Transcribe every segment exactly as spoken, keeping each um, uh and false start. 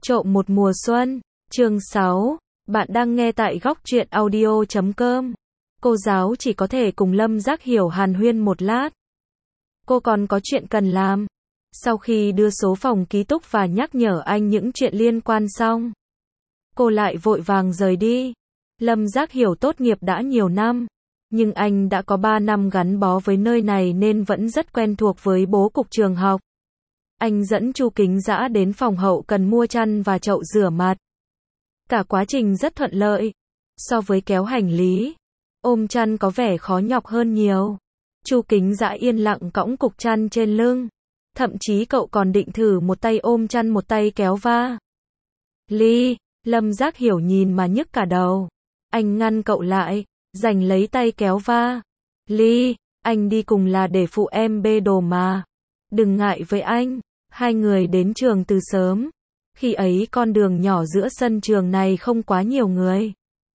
Trộm một mùa xuân, chương sáu, bạn đang nghe tại góc truyện audio chấm com. Cô giáo chỉ có thể cùng Lâm Giác Hiểu hàn huyên một lát. Cô còn có chuyện cần làm. Sau khi đưa số phòng ký túc và nhắc nhở anh những chuyện liên quan xong, cô lại vội vàng rời đi. Lâm Giác Hiểu tốt nghiệp đã nhiều năm, nhưng anh đã có ba năm gắn bó với nơi này nên vẫn rất quen thuộc với bố cục trường học. Anh dẫn Chu Kính Dã đến phòng hậu cần mua chăn và chậu rửa mặt. Cả quá trình rất thuận lợi. So với kéo hành lý, ôm chăn có vẻ khó nhọc hơn nhiều. Chu Kính Dã yên lặng cõng cục chăn trên lưng. Thậm chí cậu còn định thử một tay ôm chăn một tay kéo va. Ly, Lâm Giác Hiểu nhìn mà nhức cả đầu. Anh ngăn cậu lại, giành lấy tay kéo va. Ly, anh đi cùng là để phụ em bê đồ mà. Đừng ngại với anh. Hai người đến trường từ sớm. Khi ấy con đường nhỏ giữa sân trường này không quá nhiều người.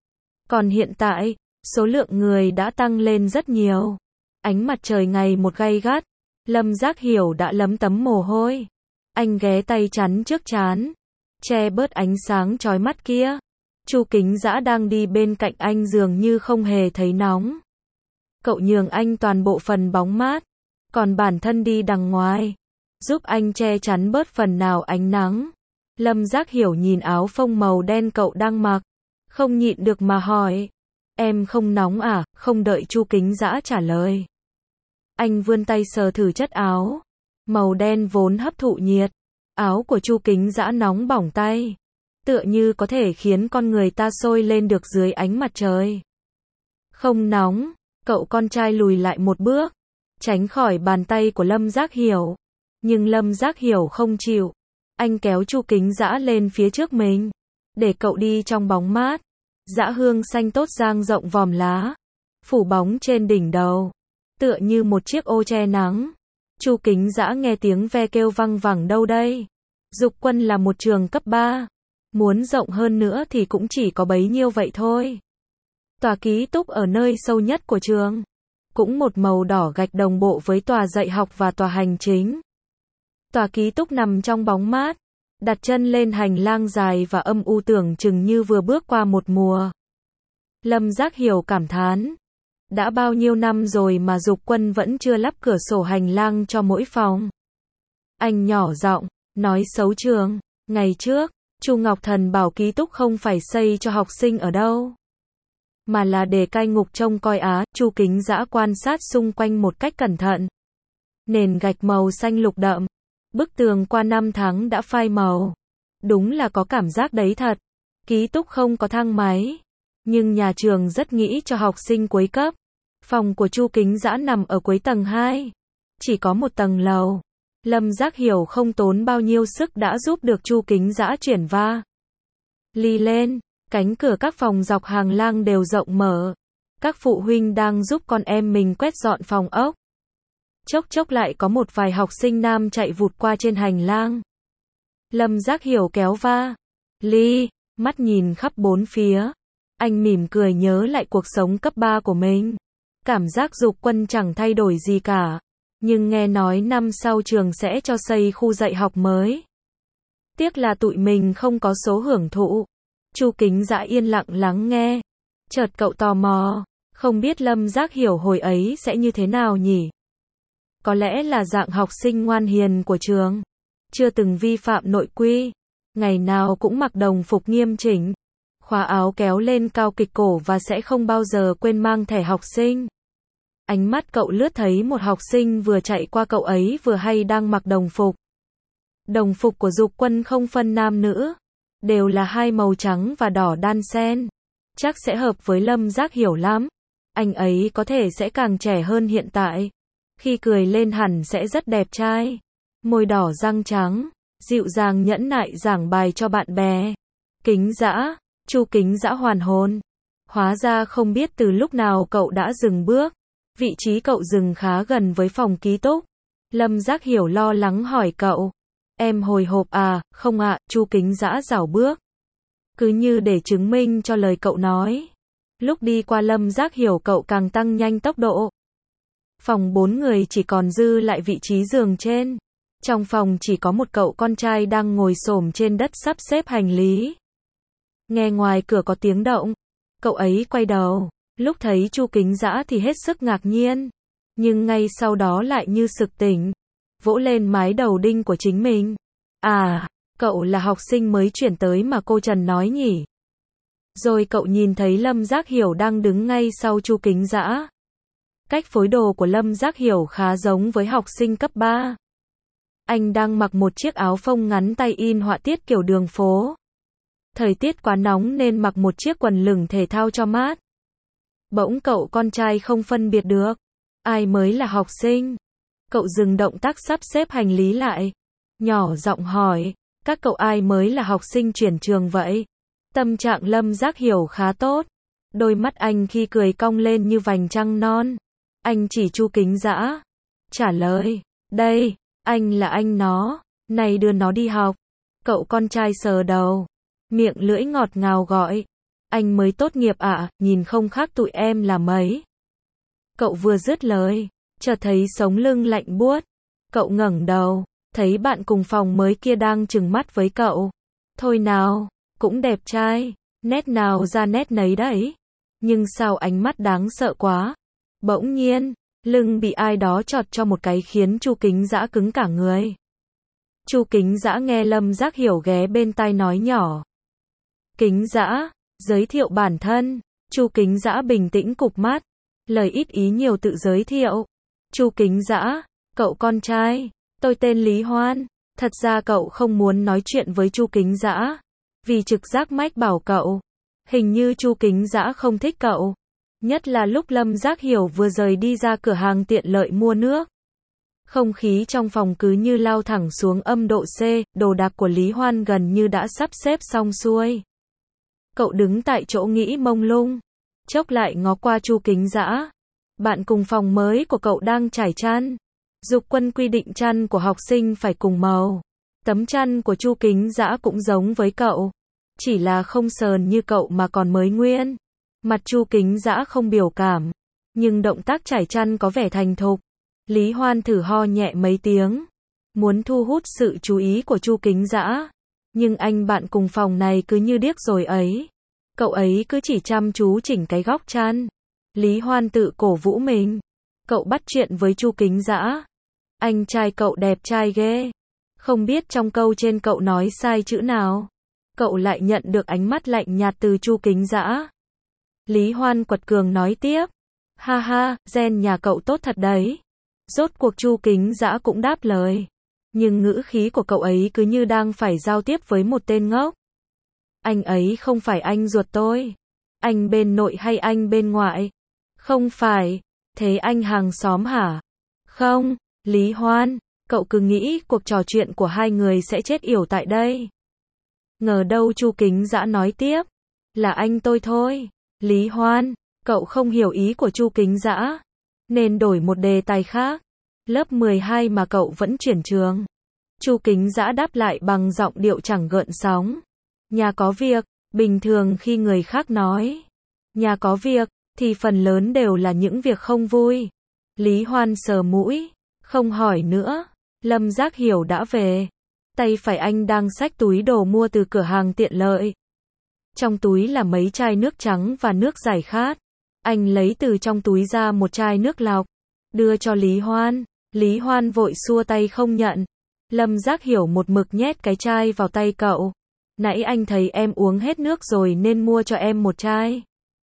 Còn hiện tại, số lượng người đã tăng lên rất nhiều. Ánh mặt trời ngày một gay gắt. Lâm Giác Hiểu đã lấm tấm mồ hôi. Anh ghé tay chắn trước trán, che bớt ánh sáng chói mắt kia. Chu Kính Dã đang đi bên cạnh anh dường như không hề thấy nóng. Cậu nhường anh toàn bộ phần bóng mát, còn bản thân đi đằng ngoài, giúp anh che chắn bớt phần nào ánh nắng. Lâm Giác Hiểu nhìn áo phông màu đen cậu đang mặc, không nhịn được mà hỏi. Em không nóng à? Không đợi Chu Kính Dã trả lời, anh vươn tay sờ thử chất áo. Màu đen vốn hấp thụ nhiệt. Áo của Chu Kính Dã nóng bỏng tay, tựa như có thể khiến con người ta sôi lên được dưới ánh mặt trời. Không nóng. Cậu con trai lùi lại một bước, tránh khỏi bàn tay của Lâm Giác Hiểu. Nhưng Lâm Giác Hiểu không chịu. Anh kéo Chu Kính Dã lên phía trước mình, để cậu đi trong bóng mát. Dã hương xanh tốt dang rộng vòm lá, phủ bóng trên đỉnh đầu, tựa như một chiếc ô che nắng. Chu Kính Dã nghe tiếng ve kêu văng vẳng đâu đây. Dục Quân là một trường cấp ba. Muốn rộng hơn nữa thì cũng chỉ có bấy nhiêu vậy thôi. Tòa ký túc ở nơi sâu nhất của trường, cũng một màu đỏ gạch đồng bộ với tòa dạy học và tòa hành chính. Tòa ký túc nằm trong bóng mát, đặt chân lên hành lang dài và âm u tưởng chừng như vừa bước qua một mùa. Lâm Giác Hiểu cảm thán, đã bao nhiêu năm rồi mà Dục Quân vẫn chưa lắp cửa sổ hành lang cho mỗi phòng. Anh nhỏ giọng nói xấu trường. Ngày trước, Chu Ngọc Thần bảo ký túc không phải xây cho học sinh ở đâu, mà là để cai ngục trông coi á. Chu Kính Dã quan sát xung quanh một cách cẩn thận. Nền gạch màu xanh lục đậm, bức tường qua năm tháng đã phai màu. Đúng là có cảm giác đấy thật. Ký túc không có thang máy, nhưng nhà trường rất nghĩ cho học sinh cuối cấp. Phòng của Chu Kính Dã nằm ở cuối tầng hai, chỉ có một tầng lầu. Lâm Giác Hiểu không tốn bao nhiêu sức đã giúp được Chu Kính Dã chuyển va Ly lên. Cánh cửa các phòng dọc hàng lang đều rộng mở. Các phụ huynh đang giúp con em mình quét dọn phòng ốc. Chốc chốc lại có một vài học sinh nam chạy vụt qua trên hành lang. Lâm Giác Hiểu kéo va Ly, mắt nhìn khắp bốn phía. Anh mỉm cười nhớ lại cuộc sống cấp ba của mình. Cảm giác Dục Quân chẳng thay đổi gì cả. Nhưng nghe nói năm sau trường sẽ cho xây khu dạy học mới. Tiếc là tụi mình không có số hưởng thụ. Chu Kính Dã yên lặng lắng nghe. Chợt cậu tò mò, không biết Lâm Giác Hiểu hồi ấy sẽ như thế nào nhỉ? Có lẽ là dạng học sinh ngoan hiền của trường, chưa từng vi phạm nội quy, ngày nào cũng mặc đồng phục nghiêm chỉnh, khóa áo kéo lên cao kịch cổ và sẽ không bao giờ quên mang thẻ học sinh. Ánh mắt cậu lướt thấy một học sinh vừa chạy qua cậu ấy vừa hay đang mặc đồng phục. Đồng phục của Dục Quân không phân nam nữ, đều là hai màu trắng và đỏ đan xen. Chắc sẽ hợp với Lâm Giác Hiểu lắm. Anh ấy có thể sẽ càng trẻ hơn hiện tại. Khi cười lên hẳn sẽ rất đẹp trai. Môi đỏ răng trắng, dịu dàng nhẫn nại giảng bài cho bạn bè. Kính Dã, Chu Kính Dã hoàn hồn. Hóa ra không biết từ lúc nào cậu đã dừng bước. Vị trí cậu dừng khá gần với phòng ký túc. Lâm Giác Hiểu lo lắng hỏi cậu. Em hồi hộp à? Không ạ. Chu Kính Dã rảo bước, cứ như để chứng minh cho lời cậu nói. Lúc đi qua Lâm Giác Hiểu cậu càng tăng nhanh tốc độ. Phòng bốn người chỉ còn dư lại vị trí giường trên. Trong phòng chỉ có một cậu con trai đang ngồi xổm trên đất sắp xếp hành lý. Nghe ngoài cửa có tiếng động, cậu ấy quay đầu, lúc thấy Chu Kính Dã thì hết sức ngạc nhiên, nhưng ngay sau đó lại như sực tỉnh, vỗ lên mái đầu đinh của chính mình. À, cậu là học sinh mới chuyển tới mà cô Trần nói nhỉ? Rồi cậu nhìn thấy Lâm Giác Hiểu đang đứng ngay sau Chu Kính Dã. Cách phối đồ của Lâm Giác Hiểu khá giống với học sinh cấp ba. Anh đang mặc một chiếc áo phông ngắn tay in họa tiết kiểu đường phố. Thời tiết quá nóng nên mặc một chiếc quần lửng thể thao cho mát. Bỗng cậu con trai không phân biệt được ai mới là học sinh. Cậu dừng động tác sắp xếp hành lý lại, nhỏ giọng hỏi, các cậu ai mới là học sinh chuyển trường vậy? Tâm trạng Lâm Giác Hiểu khá tốt. Đôi mắt anh khi cười cong lên như vành trăng non. Anh chỉ Chu Kính Dã, trả lời, đây, anh là anh nó, này đưa nó đi học. Cậu con trai sờ đầu, miệng lưỡi ngọt ngào gọi, anh mới tốt nghiệp ạ, à, nhìn không khác tụi em là mấy. Cậu vừa dứt lời, chợt thấy sống lưng lạnh buốt. Cậu ngẩng đầu, thấy bạn cùng phòng mới kia đang trừng mắt với cậu. Thôi nào, cũng đẹp trai, nét nào ra nét nấy đấy. Nhưng sao ánh mắt đáng sợ quá. Bỗng nhiên, lưng bị ai đó chọt cho một cái khiến Chu Kính Dã cứng cả người. Chu Kính Dã nghe Lâm Giác Hiểu ghé bên tai nói nhỏ. Kính Dã, giới thiệu bản thân. Chu Kính Dã bình tĩnh cụp mắt, lời ít ý nhiều tự giới thiệu. Chu Kính Dã, cậu con trai, tôi tên Lý Hoan. Thật ra cậu không muốn nói chuyện với Chu Kính Dã, vì trực giác mách bảo cậu, hình như Chu Kính Dã không thích cậu. Nhất là lúc Lâm Giác Hiểu vừa rời đi ra cửa hàng tiện lợi mua nước. Không khí trong phòng cứ như lao thẳng xuống âm độ C, đồ đạc của Lý Hoan gần như đã sắp xếp xong xuôi. Cậu đứng tại chỗ nghĩ mông lung, chốc lại ngó qua Chu Kính Dã. Bạn cùng phòng mới của cậu đang trải chăn. Dục Quân quy định chăn của học sinh phải cùng màu. Tấm chăn của Chu Kính Dã cũng giống với cậu, chỉ là không sờn như cậu mà còn mới nguyên. Mặt Chu Kính Dã không biểu cảm, nhưng động tác trải chăn có vẻ thành thục. Lý Hoan thử ho nhẹ mấy tiếng, muốn thu hút sự chú ý của Chu Kính Dã, nhưng anh bạn cùng phòng này cứ như điếc rồi ấy. Cậu ấy cứ chỉ chăm chú chỉnh cái góc chăn. Lý Hoan tự cổ vũ mình. Cậu bắt chuyện với Chu Kính Dã. Anh trai cậu đẹp trai ghê. Không biết trong câu trên cậu nói sai chữ nào. Cậu lại nhận được ánh mắt lạnh nhạt từ Chu Kính Dã. Lý Hoan quật cường nói tiếp. Ha ha, gen nhà cậu tốt thật đấy. Rốt cuộc Chu Kính Dã cũng đáp lời. Nhưng ngữ khí của cậu ấy cứ như đang phải giao tiếp với một tên ngốc. Anh ấy không phải anh ruột tôi. Anh bên nội hay anh bên ngoại? Không phải. Thế anh hàng xóm hả? Không, Lý Hoan, cậu cứ nghĩ cuộc trò chuyện của hai người sẽ chết yểu tại đây. Ngờ đâu Chu Kính Dã nói tiếp. Là anh tôi thôi. Lý Hoan, cậu không hiểu ý của Chu Kính Dã, nên đổi một đề tài khác. Lớp mười hai mà cậu vẫn chuyển trường. Chu Kính Dã đáp lại bằng giọng điệu chẳng gợn sóng. Nhà có việc, bình thường khi người khác nói nhà có việc, thì phần lớn đều là những việc không vui. Lý Hoan sờ mũi, không hỏi nữa. Lâm Giác Hiểu đã về. Tay phải anh đang xách túi đồ mua từ cửa hàng tiện lợi. Trong túi là mấy chai nước trắng và nước giải khát. Anh lấy từ trong túi ra một chai nước lọc, đưa cho Lý Hoan. Lý Hoan vội xua tay không nhận. Lâm Giác Hiểu một mực nhét cái chai vào tay cậu. Nãy anh thấy em uống hết nước rồi nên mua cho em một chai.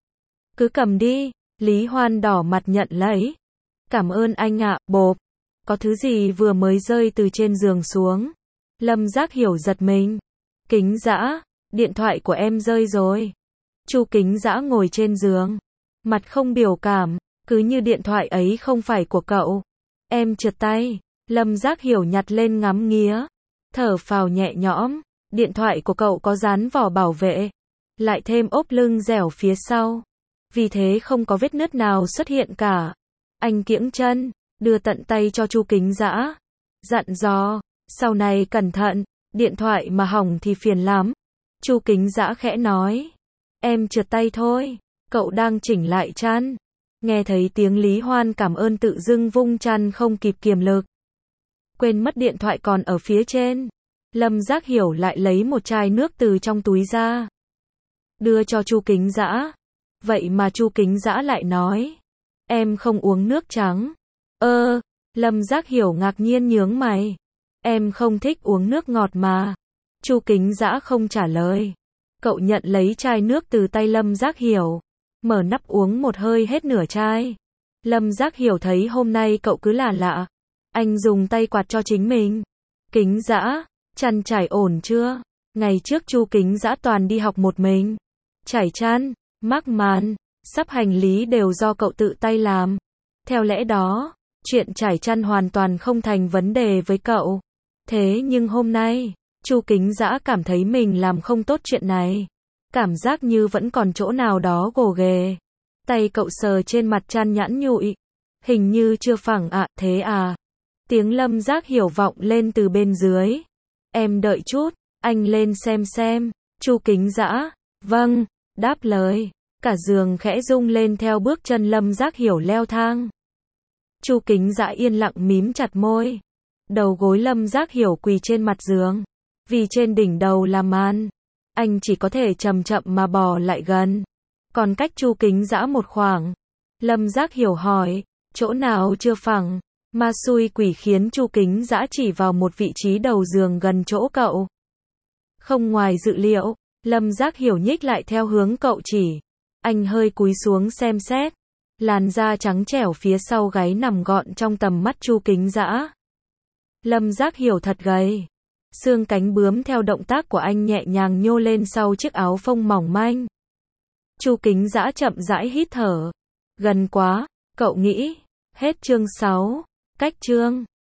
Cứ cầm đi. Lý Hoan đỏ mặt nhận lấy. Cảm ơn anh ạ, bộp. Có thứ gì vừa mới rơi từ trên giường xuống. Lâm Giác Hiểu giật mình. Kính Dã, điện thoại của em rơi rồi. Chu Kính Dã ngồi trên giường, mặt không biểu cảm, cứ như điện thoại ấy không phải của cậu. Em trượt tay. Lâm Giác Hiểu nhặt lên ngắm nghía, thở phào nhẹ nhõm. Điện thoại của cậu có dán vỏ bảo vệ, lại thêm ốp lưng dẻo phía sau, vì thế không có vết nứt nào xuất hiện cả. Anh kiễng chân, đưa tận tay cho Chu Kính Dã, dặn dò, sau này cẩn thận, điện thoại mà hỏng thì phiền lắm. Chu Kính Dã khẽ nói, em trượt tay thôi. Cậu đang chỉnh lại chăn, nghe thấy tiếng Lý Hoan cảm ơn tự dưng vung chăn không kịp kiềm lực. quên mất điện thoại còn ở phía trên. Lâm Giác Hiểu lại lấy một chai nước từ trong túi ra, đưa cho Chu Kính Dã. Vậy mà Chu Kính Dã lại nói, em không uống nước trắng. Ơ, Lâm Giác Hiểu ngạc nhiên nhướng mày. Em không thích uống nước ngọt mà. Chu Kính Dã không trả lời. Cậu nhận lấy chai nước từ tay Lâm Giác Hiểu, mở nắp uống một hơi hết nửa chai. Lâm Giác Hiểu thấy hôm nay cậu cứ là lạ. Anh dùng tay quạt cho chính mình. Kính Dã, chăn trải ổn chưa? Ngày trước Chu Kính Dã toàn đi học một mình. Trải chăn, mác màn, sắp hành lý đều do cậu tự tay làm. Theo lẽ đó, chuyện trải chăn hoàn toàn không thành vấn đề với cậu. Thế nhưng hôm nay, Chu Kính Dã cảm thấy mình làm không tốt chuyện này. Cảm giác như vẫn còn chỗ nào đó gồ ghề. Tay cậu sờ trên mặt chăn nhẵn nhụi. Hình như chưa phẳng ạ, thế à? Tiếng Lâm Giác Hiểu vọng lên từ bên dưới. Em đợi chút, anh lên xem xem. Chu Kính Dã, vâng, đáp lời. Cả giường khẽ rung lên theo bước chân Lâm Giác Hiểu leo thang. Chu Kính Dã yên lặng mím chặt môi. Đầu gối Lâm Giác Hiểu quỳ trên mặt giường. Vì trên đỉnh đầu là màn, anh chỉ có thể chậm chậm mà bò lại gần. Còn cách Chu Kính Dã một khoảng. Lâm Giác Hiểu hỏi, chỗ nào chưa phẳng? Ma xui quỷ khiến Chu Kính Dã chỉ vào một vị trí đầu giường gần chỗ cậu. Không ngoài dự liệu, Lâm Giác Hiểu nhích lại theo hướng cậu chỉ. Anh hơi cúi xuống xem xét. Làn da trắng trẻo phía sau gáy nằm gọn trong tầm mắt Chu Kính Dã. Lâm Giác Hiểu thật gầy. Xương cánh bướm theo động tác của anh nhẹ nhàng nhô lên sau chiếc áo phông mỏng manh. Chu Kính Dã chậm rãi hít thở. Gần quá, cậu nghĩ. Hết chương sáu. Cách chương